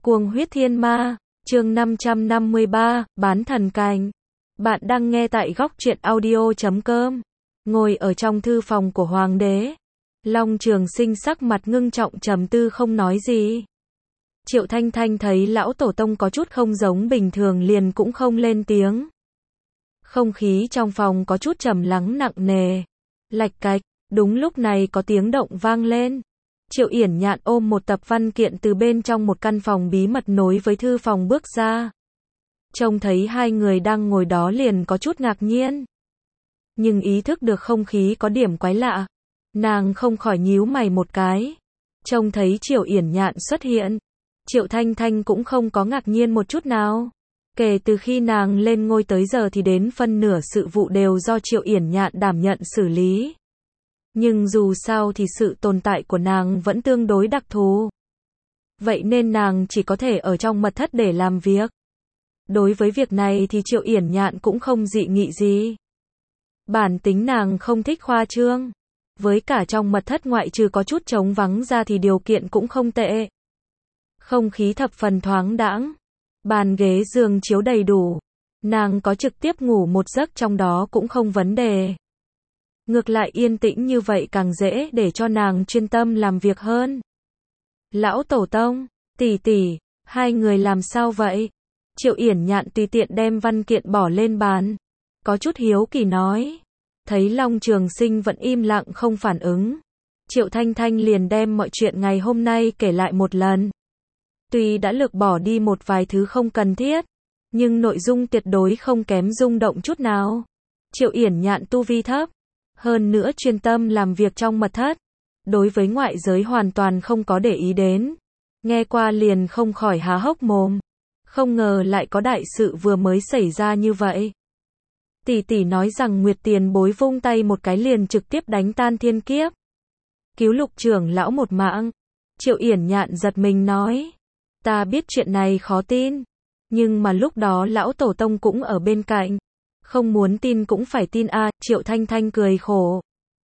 Cuồng huyết thiên ma, chương 553, bán thần cành. Bạn đang nghe tại góc truyện audio.com. Ngồi ở trong thư phòng của hoàng đế, Long Trường Sinh sắc mặt ngưng trọng trầm tư không nói gì. Triệu Thanh Thanh thấy lão tổ tông có chút không giống bình thường liền cũng không lên tiếng. Không khí trong phòng có chút trầm lắng nặng nề. Lạch cạch, đúng lúc này có tiếng động vang lên. Triệu Yển Nhạn ôm một tập văn kiện từ bên trong một căn phòng bí mật nối với thư phòng bước ra. Trông thấy hai người đang ngồi đó liền có chút ngạc nhiên. Nhưng ý thức được không khí có điểm quái lạ. Nàng không khỏi nhíu mày một cái. Trông thấy Triệu Yển Nhạn xuất hiện. Triệu Thanh Thanh cũng không có ngạc nhiên một chút nào. Kể từ khi nàng lên ngôi tới giờ thì đến phân nửa sự vụ đều do Triệu Yển Nhạn đảm nhận xử lý. Nhưng dù sao thì sự tồn tại của nàng vẫn tương đối đặc thù. Vậy nên nàng chỉ có thể ở trong mật thất để làm việc. Đối với việc này thì Triệu Yển Nhạn cũng không dị nghị gì. Bản tính nàng không thích khoa trương. Với cả trong mật thất ngoại trừ có chút trống vắng ra thì điều kiện cũng không tệ. Không khí thập phần thoáng đãng. Bàn ghế giường chiếu đầy đủ. Nàng có trực tiếp ngủ một giấc trong đó cũng không vấn đề. Ngược lại yên tĩnh như vậy càng dễ để cho nàng chuyên tâm làm việc hơn. Lão tổ tông, tỷ tỷ, hai người làm sao vậy? Triệu Yển Nhạn tùy tiện đem văn kiện bỏ lên bàn. Có chút hiếu kỳ nói. Thấy Long Trường Sinh vẫn im lặng không phản ứng. Triệu Thanh Thanh liền đem mọi chuyện ngày hôm nay kể lại một lần. Tuy đã lược bỏ đi một vài thứ không cần thiết, nhưng nội dung tuyệt đối không kém rung động chút nào. Triệu Yển Nhạn tu vi thấp. Hơn nữa chuyên tâm làm việc trong mật thất. Đối với ngoại giới hoàn toàn không có để ý đến. Nghe qua liền không khỏi há hốc mồm. Không ngờ lại có đại sự vừa mới xảy ra như vậy. Tỷ tỷ nói rằng Nguyệt Tiền Bối vung tay một cái liền trực tiếp đánh tan thiên kiếp. Cứu Lục trưởng lão một mạng. Triệu Yển Nhạn giật mình nói. Ta biết chuyện này khó tin. Nhưng mà lúc đó lão tổ tông cũng ở bên cạnh. Không muốn tin cũng phải tin a. Triệu Thanh Thanh cười khổ.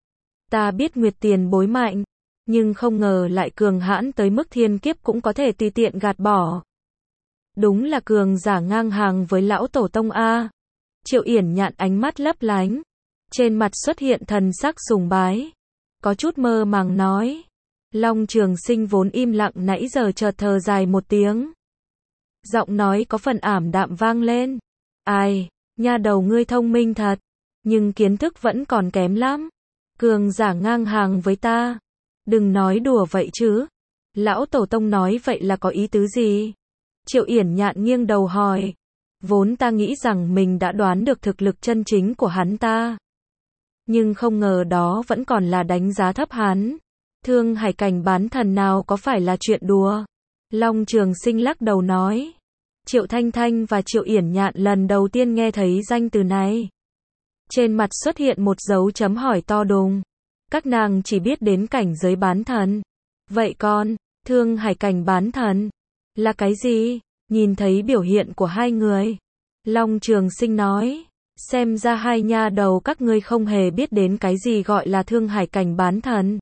Ta biết Nguyệt Tiền Bối mạnh. Nhưng không ngờ lại cường hãn tới mức thiên kiếp cũng có thể tùy tiện gạt bỏ. Đúng là cường giả ngang hàng với lão tổ tông a. Triệu Yển Nhạn ánh mắt lấp lánh. Trên mặt xuất hiện thần sắc sùng bái. Có chút mơ màng nói. Long Trường Sinh vốn im lặng nãy giờ chợt thở dài một tiếng. Giọng nói có phần ảm đạm vang lên. Ai, nha đầu ngươi thông minh thật. Nhưng kiến thức vẫn còn kém lắm. Cường giả ngang hàng với ta. Đừng nói đùa vậy chứ. Lão tổ tông nói vậy là có ý tứ gì? Triệu Yển Nhạn nghiêng đầu hỏi. Vốn ta nghĩ rằng mình đã đoán được thực lực chân chính của hắn ta. Nhưng không ngờ đó vẫn còn là đánh giá thấp hắn. Thương hải cảnh bán thần nào có phải là chuyện đùa. Long Trường Sinh lắc đầu nói. Triệu Thanh Thanh và Triệu Yển Nhạn lần đầu tiên nghe thấy danh từ này. Trên mặt xuất hiện một dấu chấm hỏi to đùng. Các nàng chỉ biết đến cảnh giới bán thần. Vậy còn, thương hải cảnh bán thần là cái gì? Nhìn thấy biểu hiện của hai người, Long Trường Sinh nói. Xem ra hai nha đầu các ngươi không hề biết đến cái gì gọi là thương hải cảnh bán thần.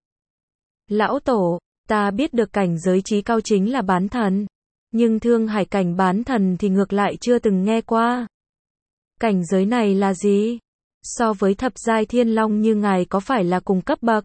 Lão tổ, ta biết được cảnh giới trí cao chính là bán thần. Nhưng thương hải cảnh bán thần thì ngược lại chưa từng nghe qua. Cảnh giới này là gì? So với thập giai thiên long như ngài có phải là cùng cấp bậc?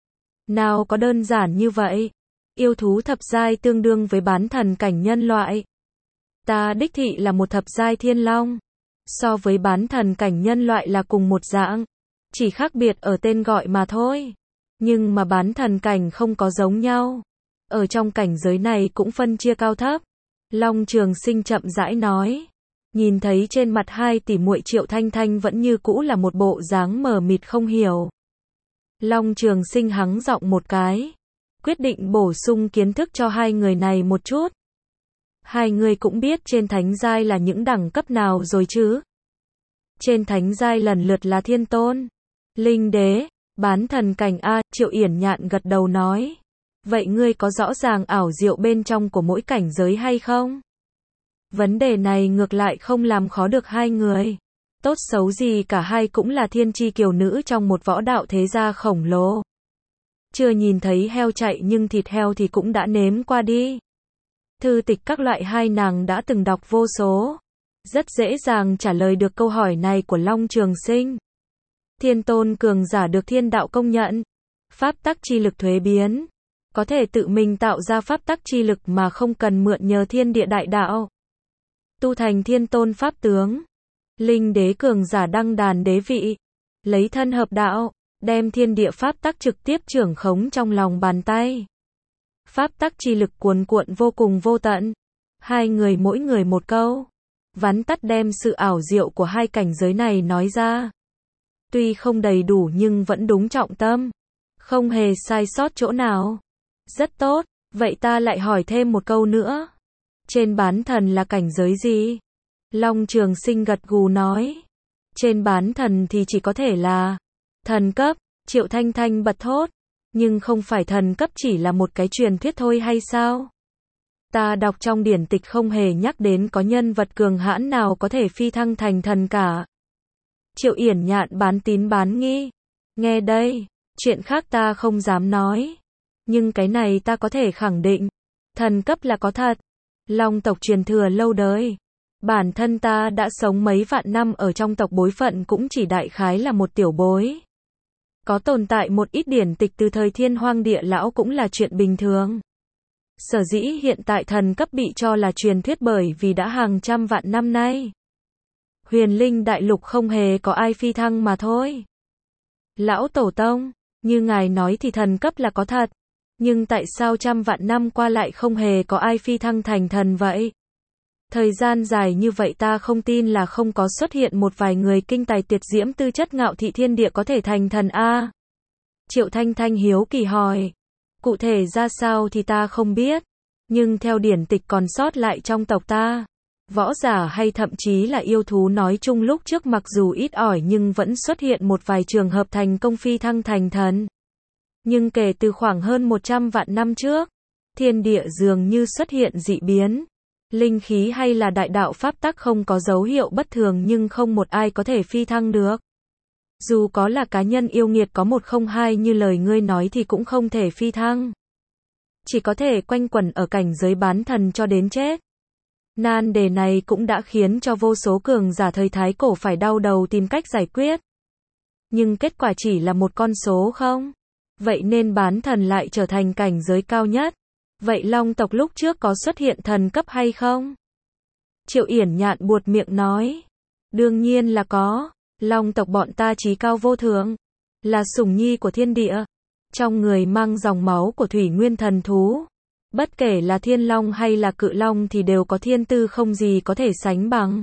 Nào có đơn giản như vậy. Yêu thú thập giai tương đương với bán thần cảnh nhân loại. Ta đích thị là một thập giai thiên long. So với bán thần cảnh nhân loại là cùng một dạng. Chỉ khác biệt ở tên gọi mà thôi. Nhưng mà bán thần cảnh không có giống nhau. Ở trong cảnh giới này cũng phân chia cao thấp. Long Trường Sinh chậm rãi nói. Nhìn thấy trên mặt hai tỷ muội Triệu Thanh Thanh vẫn như cũ là một bộ dáng mờ mịt không hiểu. Long Trường Sinh hắng giọng một cái. Quyết định bổ sung kiến thức cho hai người này một chút. Hai người cũng biết trên thánh giai là những đẳng cấp nào rồi chứ? Trên thánh giai lần lượt là thiên tôn, linh đế, bán thần cảnh a. Triệu Yển Nhạn gật đầu nói. Vậy ngươi có rõ ràng ảo diệu bên trong của mỗi cảnh giới hay không? Vấn đề này ngược lại không làm khó được hai người. Tốt xấu gì cả hai cũng là thiên chi kiều nữ trong một võ đạo thế gia khổng lồ. Chưa nhìn thấy heo chạy nhưng thịt heo thì cũng đã nếm qua đi. Thư tịch các loại hai nàng đã từng đọc vô số. Rất dễ dàng trả lời được câu hỏi này của Long Trường Sinh. Thiên tôn cường giả được thiên đạo công nhận. Pháp tắc chi lực thuế biến. Có thể tự mình tạo ra pháp tắc chi lực mà không cần mượn nhờ thiên địa đại đạo. Tu thành thiên tôn pháp tướng. Linh đế cường giả đăng đàn đế vị. Lấy thân hợp đạo, đem thiên địa pháp tắc trực tiếp trưởng khống trong lòng bàn tay. Pháp tắc chi lực cuồn cuộn vô cùng vô tận. Hai người mỗi người một câu. Vắn tắt đem sự ảo diệu của hai cảnh giới này nói ra. Tuy không đầy đủ nhưng vẫn đúng trọng tâm. Không hề sai sót chỗ nào. Rất tốt, vậy ta lại hỏi thêm một câu nữa. Trên bán thần là cảnh giới gì? Long Trường Sinh gật gù nói. Trên bán thần thì chỉ có thể là thần cấp. Triệu Thanh Thanh bật thốt. Nhưng không phải thần cấp chỉ là một cái truyền thuyết thôi hay sao? Ta đọc trong điển tịch không hề nhắc đến có nhân vật cường hãn nào có thể phi thăng thành thần cả. Triệu Yển Nhạn bán tín bán nghi. Nghe đây, chuyện khác ta không dám nói. Nhưng cái này ta có thể khẳng định. Thần cấp là có thật. Long tộc truyền thừa lâu đời. Bản thân ta đã sống mấy vạn năm ở trong tộc, bối phận cũng chỉ đại khái là một tiểu bối. Có tồn tại một ít điển tịch từ thời Thiên Hoang Địa Lão cũng là chuyện bình thường. Sở dĩ hiện tại thần cấp bị cho là truyền thuyết bởi vì đã hàng trăm vạn năm nay. Huyền Linh Đại Lục không hề có ai phi thăng mà thôi. Lão Tổ Tông, như ngài nói thì thần cấp là có thật. Nhưng tại sao trăm vạn năm qua lại không hề có ai phi thăng thành thần vậy? Thời gian dài như vậy ta không tin là không có xuất hiện một vài người kinh tài tuyệt diễm tư chất ngạo thị thiên địa có thể thành thần a. Triệu Thanh Thanh hiếu kỳ hỏi. Cụ thể ra sao thì ta không biết. Nhưng theo điển tịch còn sót lại trong tộc ta, võ giả hay thậm chí là yêu thú nói chung lúc trước mặc dù ít ỏi nhưng vẫn xuất hiện một vài trường hợp thành công phi thăng thành thần. Nhưng kể từ khoảng hơn 100 vạn năm trước, thiên địa dường như xuất hiện dị biến. Linh khí hay là đại đạo pháp tắc không có dấu hiệu bất thường nhưng không một ai có thể phi thăng được. Dù có là cá nhân yêu nghiệt có 102 như lời ngươi nói thì cũng không thể phi thăng. Chỉ có thể quanh quẩn ở cảnh giới bán thần cho đến chết. Nan đề này cũng đã khiến cho vô số cường giả thời Thái Cổ phải đau đầu tìm cách giải quyết. Nhưng kết quả chỉ là một con số không? Vậy nên bán thần lại trở thành cảnh giới cao nhất. Vậy Long tộc lúc trước có xuất hiện thần cấp hay không? Triệu Yển Nhạn buột miệng nói. Đương nhiên là có. Long tộc bọn ta chí cao vô thượng. Là sủng nhi của thiên địa. Trong người mang dòng máu của thủy nguyên thần thú. Bất kể là thiên long hay là cự long thì đều có thiên tư không gì có thể sánh bằng.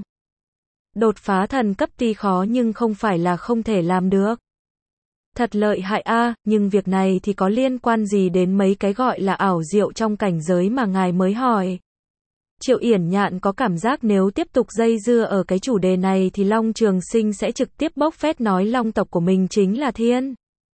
Đột phá thần cấp tuy khó nhưng không phải là không thể làm được. Thật lợi hại a, nhưng việc này thì có liên quan gì đến mấy cái gọi là ảo diệu trong cảnh giới mà ngài mới hỏi. Triệu Yển Nhạn có cảm giác nếu tiếp tục dây dưa ở cái chủ đề này thì Long Trường Sinh sẽ trực tiếp bốc phét nói long tộc của mình chính là thiên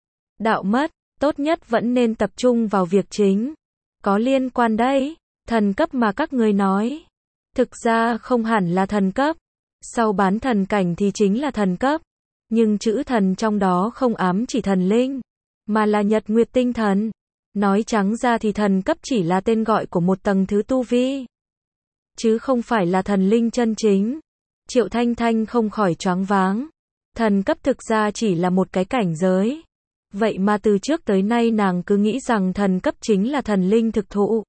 đạo mất, tốt nhất vẫn nên tập trung vào việc chính. Có liên quan đấy, thần cấp mà các ngươi nói. Thực ra không hẳn là thần cấp, sau bán thần cảnh thì chính là thần cấp. Nhưng chữ thần trong đó không ám chỉ thần linh, mà là nhật nguyệt tinh thần. Nói trắng ra thì thần cấp chỉ là tên gọi của một tầng thứ tu vi, chứ không phải là thần linh chân chính. Triệu Thanh Thanh không khỏi choáng váng. Thần cấp thực ra chỉ là một cái cảnh giới. Vậy mà từ trước tới nay nàng cứ nghĩ rằng thần cấp chính là thần linh thực thụ.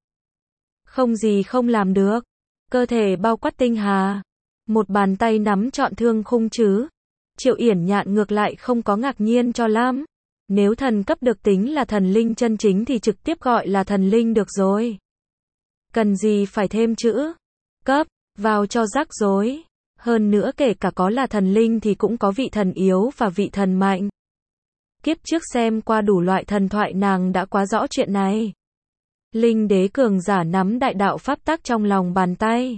Không gì không làm được. Cơ thể bao quát tinh hà. Một bàn tay nắm trọn thương khung chứ. Triệu Yển Nhạn ngược lại không có ngạc nhiên cho lắm. Nếu thần cấp được tính là thần linh chân chính thì trực tiếp gọi là thần linh được rồi. Cần gì phải thêm chữ cấp vào cho rắc rối. Hơn nữa kể cả có là thần linh thì cũng có vị thần yếu và vị thần mạnh. Kiếp trước xem qua đủ loại thần thoại nàng đã quá rõ chuyện này. Linh đế cường giả nắm đại đạo pháp tắc trong lòng bàn tay.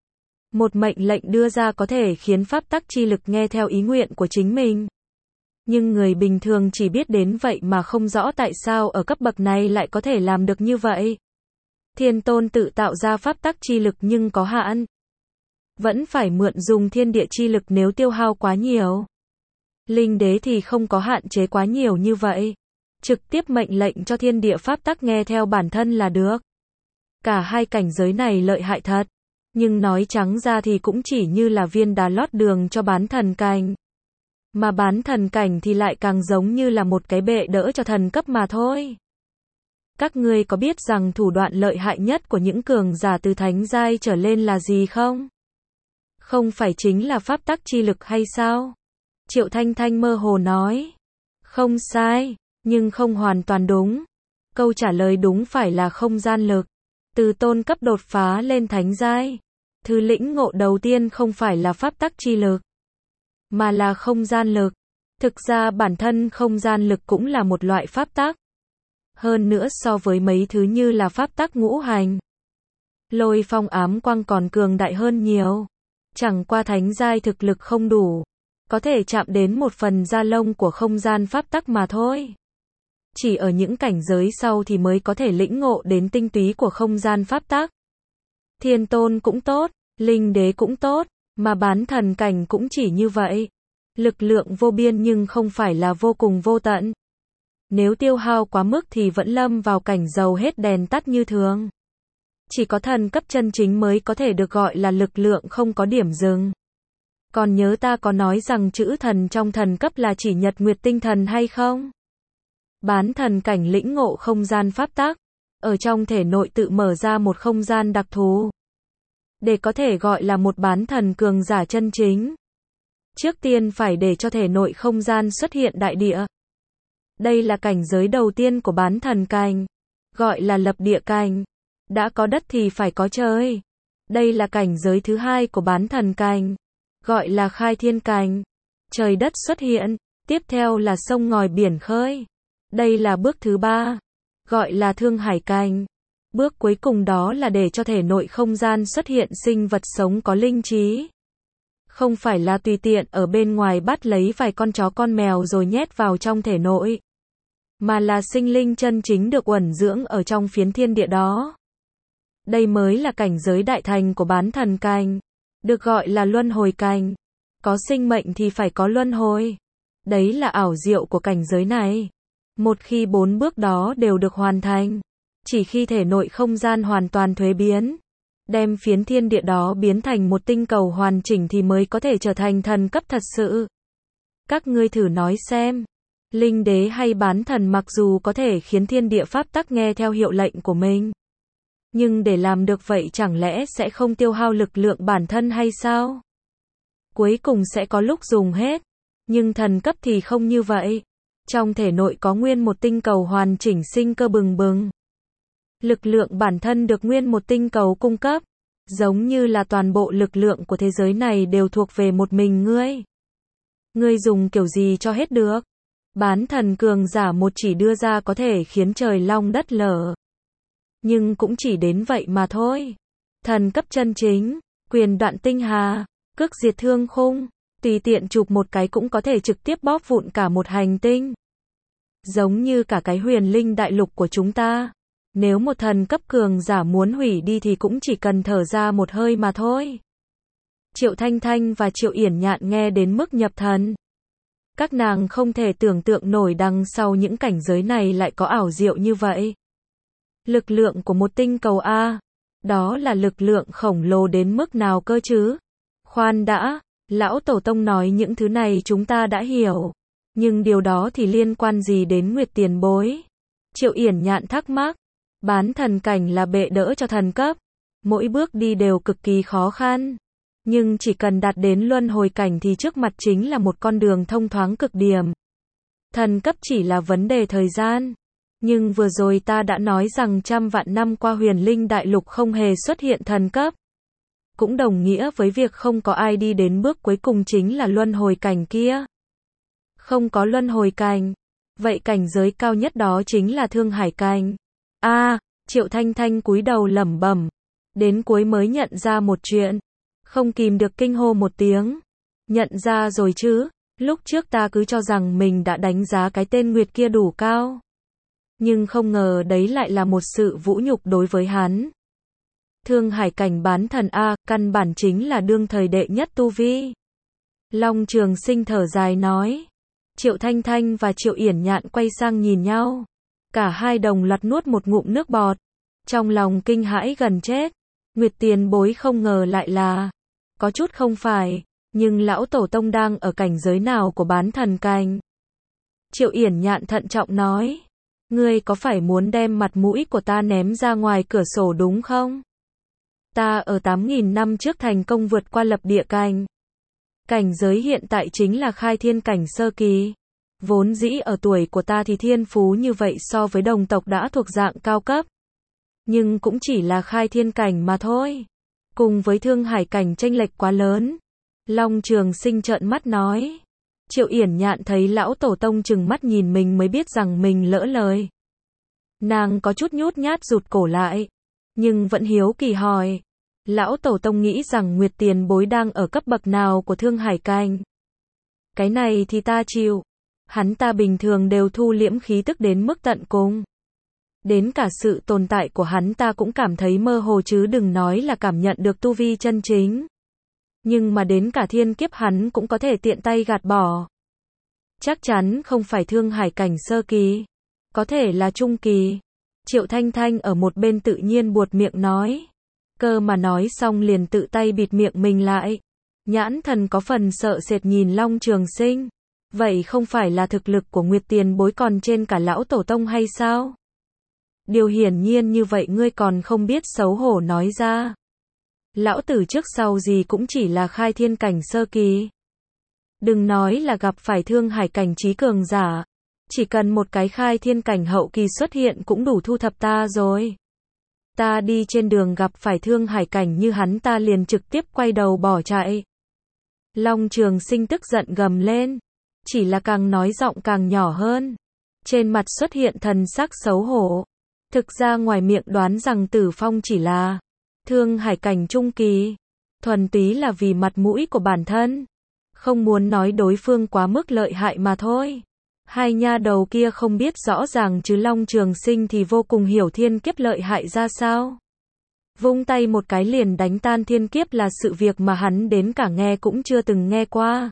Một mệnh lệnh đưa ra có thể khiến pháp tắc chi lực nghe theo ý nguyện của chính mình. Nhưng người bình thường chỉ biết đến vậy mà không rõ tại sao ở cấp bậc này lại có thể làm được như vậy. Thiên tôn tự tạo ra pháp tắc chi lực nhưng có hạn. Vẫn phải mượn dùng thiên địa chi lực nếu tiêu hao quá nhiều. Linh đế thì không có hạn chế quá nhiều như vậy. Trực tiếp mệnh lệnh cho thiên địa pháp tắc nghe theo bản thân là được. Cả hai cảnh giới này lợi hại thật, nhưng nói trắng ra thì cũng chỉ như là viên đá lót đường cho bán thần cảnh. Mà bán thần cảnh thì lại càng giống như là một cái bệ đỡ cho thần cấp mà thôi. Các ngươi có biết rằng thủ đoạn lợi hại nhất của những cường giả từ thánh giai trở lên là gì không? Không phải chính là pháp tắc chi lực hay sao? Triệu Thanh Thanh mơ hồ nói. Không sai, nhưng không hoàn toàn đúng. Câu trả lời đúng phải là không gian lực. Từ tôn cấp đột phá lên thánh giai, thứ lĩnh ngộ đầu tiên không phải là pháp tắc chi lực, mà là không gian lực. Thực ra bản thân không gian lực cũng là một loại pháp tắc. Hơn nữa so với mấy thứ như là pháp tắc ngũ hành, lôi phong ám quang còn cường đại hơn nhiều. Chẳng qua thánh giai thực lực không đủ, có thể chạm đến một phần da lông của không gian pháp tắc mà thôi. Chỉ ở những cảnh giới sau thì mới có thể lĩnh ngộ đến tinh túy của không gian pháp tắc. Thiên tôn cũng tốt, linh đế cũng tốt, mà bán thần cảnh cũng chỉ như vậy. Lực lượng vô biên nhưng không phải là vô cùng vô tận. Nếu tiêu hao quá mức thì vẫn lâm vào cảnh dầu hết đèn tắt như thường. Chỉ có thần cấp chân chính mới có thể được gọi là lực lượng không có điểm dừng. Còn nhớ ta có nói rằng chữ thần trong thần cấp là chỉ nhật nguyệt tinh thần hay không? Bán thần cảnh lĩnh ngộ không gian pháp tắc, ở trong thể nội tự mở ra một không gian đặc thù. Để có thể gọi là một bán thần cường giả chân chính, trước tiên phải để cho thể nội không gian xuất hiện đại địa. Đây là cảnh giới đầu tiên của bán thần cảnh, gọi là lập địa cảnh. Đã có đất thì phải có trời. Đây là cảnh giới thứ hai của bán thần cảnh, gọi là khai thiên cảnh. Trời đất xuất hiện, tiếp theo là sông ngòi biển khơi. Đây là bước thứ ba, gọi là thương hải cảnh. Bước cuối cùng đó là để cho thể nội không gian xuất hiện sinh vật sống có linh trí. Không phải là tùy tiện ở bên ngoài bắt lấy vài con chó con mèo rồi nhét vào trong thể nội, mà là sinh linh chân chính được uẩn dưỡng ở trong phiến thiên địa đó. Đây mới là cảnh giới đại thành của bán thần cảnh, được gọi là luân hồi cảnh. Có sinh mệnh thì phải có luân hồi. Đấy là ảo diệu của cảnh giới này. Một khi 4 bước đó đều được hoàn thành, chỉ khi thể nội không gian hoàn toàn thuế biến, đem phiến thiên địa đó biến thành một tinh cầu hoàn chỉnh thì mới có thể trở thành thần cấp thật sự. Các ngươi thử nói xem, linh đế hay bán thần mặc dù có thể khiến thiên địa pháp tắc nghe theo hiệu lệnh của mình, nhưng để làm được vậy chẳng lẽ sẽ không tiêu hao lực lượng bản thân hay sao? Cuối cùng sẽ có lúc dùng hết, nhưng thần cấp thì không như vậy. Trong thể nội có nguyên một tinh cầu hoàn chỉnh sinh cơ bừng bừng. Lực lượng bản thân được nguyên một tinh cầu cung cấp, giống như là toàn bộ lực lượng của thế giới này đều thuộc về một mình ngươi. Ngươi dùng kiểu gì cho hết được? Bán thần cường giả một chỉ đưa ra có thể khiến trời long đất lở, nhưng cũng chỉ đến vậy mà thôi. Thần cấp chân chính, quyền đoạn tinh hà, cước diệt thương khung, tùy tiện chụp một cái cũng có thể trực tiếp bóp vụn cả một hành tinh. Giống như cả cái huyền linh đại lục của chúng ta. Nếu một thần cấp cường giả muốn hủy đi thì cũng chỉ cần thở ra một hơi mà thôi. Triệu Thanh Thanh và Triệu Yển Nhạn nghe đến mức nhập thần. Các nàng không thể tưởng tượng nổi đằng sau những cảnh giới này lại có ảo diệu như vậy. Lực lượng của một tinh cầu A, đó là lực lượng khổng lồ đến mức nào cơ chứ? Khoan đã, lão tổ tông nói những thứ này chúng ta đã hiểu, nhưng điều đó thì liên quan gì đến Nguyệt tiền bối? Triệu Yển Nhạn thắc mắc. Bán thần cảnh là bệ đỡ cho thần cấp, mỗi bước đi đều cực kỳ khó khăn, nhưng chỉ cần đạt đến luân hồi cảnh thì trước mặt chính là một con đường thông thoáng cực điểm. Thần cấp chỉ là vấn đề thời gian, nhưng vừa rồi ta đã nói rằng trăm vạn năm qua huyền linh đại lục không hề xuất hiện thần cấp, cũng đồng nghĩa với việc không có ai đi đến bước cuối cùng chính là luân hồi cảnh kia. Không có luân hồi cảnh, vậy cảnh giới cao nhất đó chính là thương hải cảnh. Triệu Thanh Thanh cúi đầu lẩm bẩm, đến cuối mới nhận ra một chuyện, không kìm được kinh hô một tiếng. Nhận ra rồi chứ, lúc trước ta cứ cho rằng mình đã đánh giá cái tên Nguyệt kia đủ cao, nhưng không ngờ đấy lại là một sự vũ nhục đối với hắn. Thương hải cảnh bán thần A, căn bản chính là đương thời đệ nhất tu vi. Long Trường Sinh thở dài nói. Triệu Thanh Thanh và Triệu Yển Nhạn quay sang nhìn nhau. Cả hai đồng loạt nuốt một ngụm nước bọt. Trong lòng kinh hãi gần chết, Nguyệt Tiền Bối không ngờ lại là, có chút không phải, nhưng lão tổ tông đang ở cảnh giới nào của bán thần cảnh? Triệu Yển Nhạn thận trọng nói, ngươi có phải muốn đem mặt mũi của ta ném ra ngoài cửa sổ đúng không? Ta ở 8.000 năm trước thành công vượt qua lập địa cảnh. Cảnh giới hiện tại chính là khai thiên cảnh sơ kỳ. Vốn dĩ ở tuổi của ta thì thiên phú như vậy so với đồng tộc đã thuộc dạng cao cấp. Nhưng cũng chỉ là khai thiên cảnh mà thôi. Cùng với thương hải cảnh chênh lệch quá lớn. Long Trường Sinh trợn mắt nói. Triệu Yển Nhạn thấy lão tổ tông trừng mắt nhìn mình mới biết rằng mình lỡ lời. Nàng có chút nhút nhát rụt cổ lại. Nhưng vẫn hiếu kỳ hỏi. Lão tổ tông nghĩ rằng Nguyệt Tiền Bối đang ở cấp bậc nào của thương hải cảnh? Cái này thì ta chịu. Hắn ta bình thường đều thu liễm khí tức đến mức tận cùng. Đến cả sự tồn tại của hắn ta cũng cảm thấy mơ hồ chứ đừng nói là cảm nhận được tu vi chân chính. Nhưng mà đến cả thiên kiếp hắn cũng có thể tiện tay gạt bỏ. Chắc chắn không phải thương hải cảnh sơ kỳ. Có thể là trung kỳ. Triệu Thanh Thanh ở một bên tự nhiên buột miệng nói. Cơ mà nói xong liền tự tay bịt miệng mình lại. Nhãn thần có phần sợ sệt nhìn Long Trường Sinh. Vậy không phải là thực lực của Nguyệt Tiền Bối còn trên cả lão tổ tông hay sao? Điều hiển nhiên như vậy ngươi còn không biết xấu hổ nói ra. Lão tử trước sau gì cũng chỉ là khai thiên cảnh sơ kỳ. Đừng nói là gặp phải thương hải cảnh trí cường giả. Chỉ cần một cái khai thiên cảnh hậu kỳ xuất hiện cũng đủ thu thập ta rồi. Ta đi trên đường gặp phải thương hải cảnh như hắn ta liền trực tiếp quay đầu bỏ chạy. Long Trường Sinh tức giận gầm lên. Chỉ là càng nói giọng càng nhỏ hơn. Trên mặt xuất hiện thần sắc xấu hổ. Thực ra ngoài miệng đoán rằng Tử Phong chỉ là thương hải cảnh trung kỳ. Thuần túy là vì mặt mũi của bản thân. Không muốn nói đối phương quá mức lợi hại mà thôi. Hai nha đầu kia không biết rõ ràng chứ Long Trường Sinh thì vô cùng hiểu thiên kiếp lợi hại ra sao. Vung tay một cái liền đánh tan thiên kiếp là sự việc mà hắn đến cả nghe cũng chưa từng nghe qua.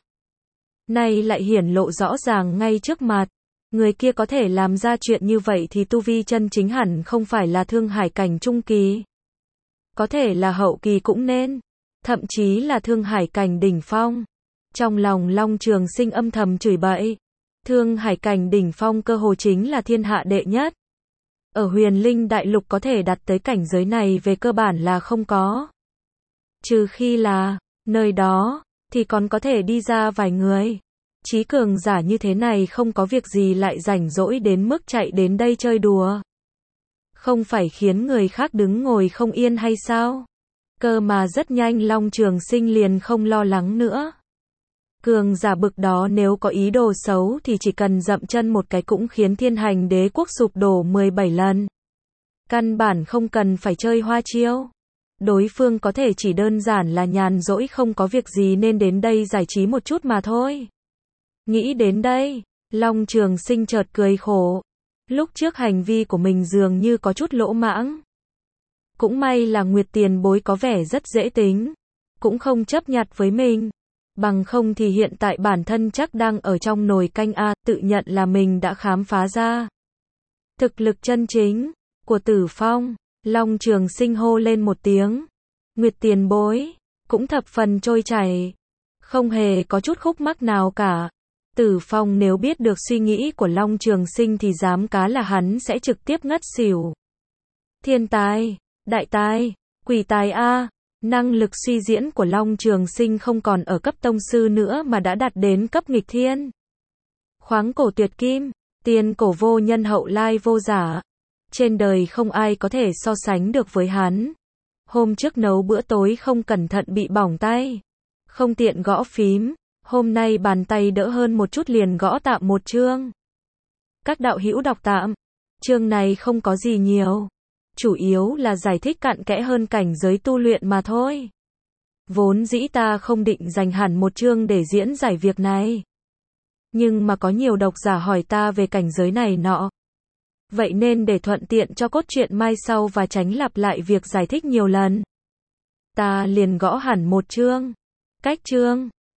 Nay lại hiển lộ rõ ràng ngay trước mặt. Người kia có thể làm ra chuyện như vậy thì tu vi chân chính hẳn không phải là thương hải cảnh trung kỳ. Có thể là hậu kỳ cũng nên. Thậm chí là thương hải cảnh đỉnh phong. Trong lòng Long Trường Sinh âm thầm chửi bậy. Thương hải cảnh đỉnh phong cơ hồ chính là thiên hạ đệ nhất. Ở Huyền Linh Đại Lục có thể đạt tới cảnh giới này về cơ bản là không có. Trừ khi là, nơi đó, thì còn có thể đi ra vài người. Chí cường giả như thế này không có việc gì lại rảnh rỗi đến mức chạy đến đây chơi đùa. Không phải khiến người khác đứng ngồi không yên hay sao? Cơ mà rất nhanh Long Trường Sinh liền không lo lắng nữa. Cường giả bực đó nếu có ý đồ xấu thì chỉ cần dậm chân một cái cũng khiến thiên hành đế quốc sụp đổ 17 lần. Căn bản không cần phải chơi hoa chiêu. Đối phương có thể chỉ đơn giản là nhàn rỗi không có việc gì nên đến đây giải trí một chút mà thôi. Nghĩ đến đây, Long Trường Sinh chợt cười khổ. Lúc trước hành vi của mình dường như có chút lỗ mãng. Cũng may là Nguyệt Tiền Bối có vẻ rất dễ tính. Cũng không chấp nhặt với mình. Bằng không thì hiện tại bản thân chắc đang ở trong nồi canh a, tự nhận là mình đã khám phá ra thực lực chân chính của Tử Phong. Long Trường Sinh hô lên một tiếng. Nguyệt Tiền Bối cũng thập phần trôi chảy, không hề có chút khúc mắc nào cả. Tử Phong nếu biết được suy nghĩ của Long Trường Sinh thì dám cá là hắn sẽ trực tiếp ngất xỉu. Thiên tài, đại tài, quỷ tài a. Năng lực suy diễn của Long Trường Sinh không còn ở cấp tông sư nữa mà đã đạt đến cấp nghịch thiên. Khoáng cổ tuyệt kim, tiên cổ vô nhân hậu lai vô giả. Trên đời không ai có thể so sánh được với hắn. Hôm trước nấu bữa tối không cẩn thận bị bỏng tay. Không tiện gõ phím. Hôm nay bàn tay đỡ hơn một chút liền gõ tạm một chương. Các đạo hữu đọc tạm. Chương này không có gì nhiều. Chủ yếu là giải thích cặn kẽ hơn cảnh giới tu luyện mà thôi. Vốn dĩ ta không định dành hẳn một chương để diễn giải việc này. Nhưng mà có nhiều độc giả hỏi ta về cảnh giới này nọ. Vậy nên để thuận tiện cho cốt truyện mai sau và tránh lặp lại việc giải thích nhiều lần. Ta liền gõ hẳn một chương. Cách chương.